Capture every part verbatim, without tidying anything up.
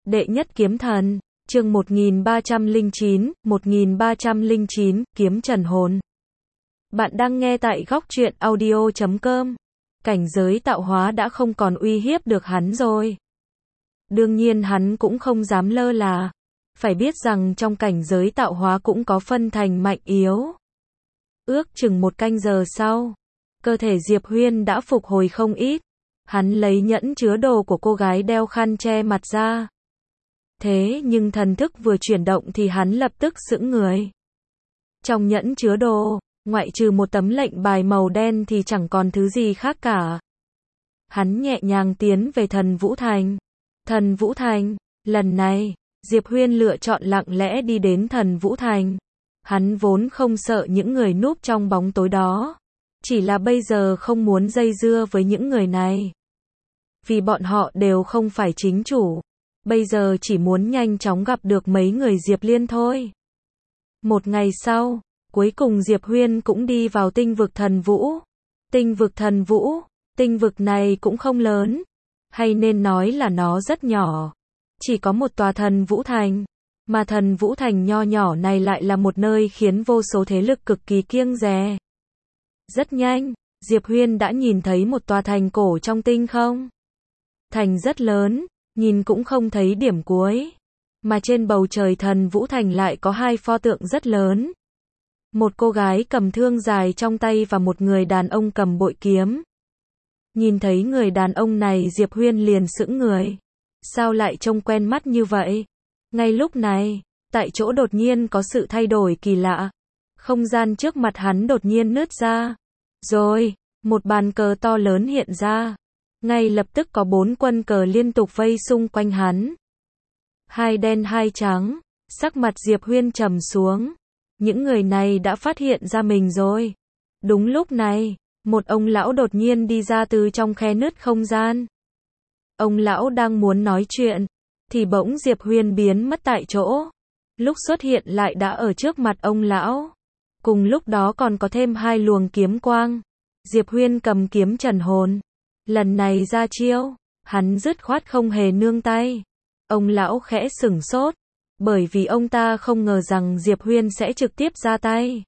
Đệ nhất kiếm thần, chương một nghìn ba trăm lẻ chín, một nghìn ba trăm lẻ chín, kiếm trần hồn. Bạn đang nghe tại góc truyện audio chấm com. Cảnh giới tạo hóa đã không còn uy hiếp được hắn rồi. Đương nhiên hắn cũng không dám lơ là. Phải biết rằng trong cảnh giới tạo hóa cũng có phân thành mạnh yếu. Ước chừng một canh giờ sau, cơ thể Diệp Huyên đã phục hồi không ít. Hắn lấy nhẫn chứa đồ của cô gái đeo khăn che mặt ra. Thế nhưng thần thức vừa chuyển động thì hắn lập tức sững người. Trong nhẫn chứa đồ, ngoại trừ một tấm lệnh bài màu đen thì chẳng còn thứ gì khác cả. Hắn nhẹ nhàng tiến về Thần Vũ Thành. Thần Vũ Thành, lần này, Diệp Huyên lựa chọn lặng lẽ đi đến Thần Vũ Thành. Hắn vốn không sợ những người núp trong bóng tối đó. Chỉ là bây giờ không muốn dây dưa với những người này. Vì bọn họ đều không phải chính chủ. Bây giờ chỉ muốn nhanh chóng gặp được mấy người Diệp Liên thôi. Một ngày sau, cuối cùng Diệp Huyên cũng đi vào tinh vực Thần Vũ. Tinh vực Thần Vũ, tinh vực này cũng không lớn. Hay nên nói là nó rất nhỏ. Chỉ có một tòa Thần Vũ Thành. Mà Thần Vũ Thành nho nhỏ này lại là một nơi khiến vô số thế lực cực kỳ kiêng dè. Rất nhanh, Diệp Huyên đã nhìn thấy một tòa thành cổ trong tinh không. Thành rất lớn, nhìn cũng không thấy điểm cuối. Mà trên bầu trời Thần Vũ Thành lại có hai pho tượng rất lớn. Một cô gái cầm thương dài trong tay và một người đàn ông cầm bội kiếm. Nhìn thấy người đàn ông này Diệp Huyên liền sững người. Sao lại trông quen mắt như vậy? Ngay lúc này, tại chỗ đột nhiên có sự thay đổi kỳ lạ. Không gian trước mặt hắn đột nhiên nứt ra. Rồi, một bàn cờ to lớn hiện ra. Ngay lập tức có bốn quân cờ liên tục vây xung quanh hắn. Hai đen hai trắng, sắc mặt Diệp Huyên trầm xuống. Những người này đã phát hiện ra mình rồi. Đúng lúc này, một ông lão đột nhiên đi ra từ trong khe nứt không gian. Ông lão đang muốn nói chuyện, thì bỗng Diệp Huyên biến mất tại chỗ. Lúc xuất hiện lại đã ở trước mặt ông lão. Cùng lúc đó còn có thêm hai luồng kiếm quang. Diệp Huyên cầm kiếm trần hồn. Lần này ra chiêu, hắn dứt khoát không hề nương tay. Ông lão khẽ sửng sốt, bởi vì ông ta không ngờ rằng Diệp Huyên sẽ trực tiếp ra tay.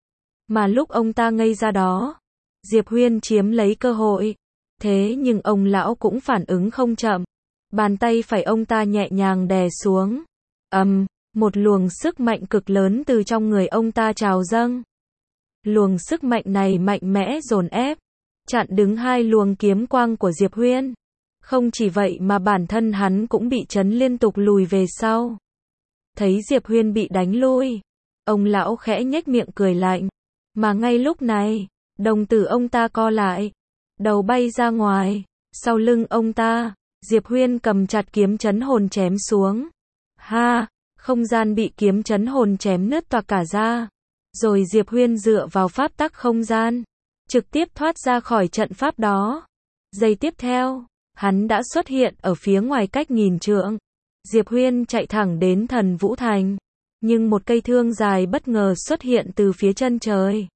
Mà lúc ông ta ngây ra đó, Diệp Huyên chiếm lấy cơ hội. Thế nhưng ông lão cũng phản ứng không chậm. Bàn tay phải ông ta nhẹ nhàng đè xuống. Ầm, um, một luồng sức mạnh cực lớn từ trong người ông ta trào dâng. Luồng sức mạnh này mạnh mẽ dồn ép, chặn đứng hai luồng kiếm quang của Diệp Huyên. Không chỉ vậy mà bản thân hắn cũng bị chấn liên tục lùi về sau. Thấy Diệp Huyên bị đánh lui, ông lão khẽ nhếch miệng cười lạnh. Mà ngay lúc này, đồng tử ông ta co lại, đầu bay ra ngoài. Sau lưng ông ta, Diệp Huyên cầm chặt kiếm chấn hồn chém xuống. Ha, không gian bị kiếm chấn hồn chém nứt toạc cả ra. Rồi Diệp Huyên dựa vào pháp tắc không gian, trực tiếp thoát ra khỏi trận pháp đó. Giây tiếp theo, hắn đã xuất hiện ở phía ngoài cách nghìn trượng. Diệp Huyên chạy thẳng đến Thần Vũ Thành. Nhưng một cây thương dài bất ngờ xuất hiện từ phía chân trời.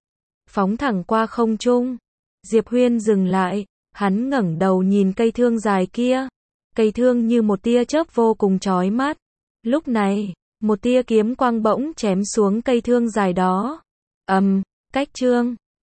Phóng thẳng qua không trung. Diệp Huyên dừng lại, hắn ngẩng đầu nhìn cây thương dài kia. Cây thương như một tia chớp vô cùng chói mắt. Lúc này, một tia kiếm quang bỗng chém xuống cây thương dài đó. Ầm, um, cách trương,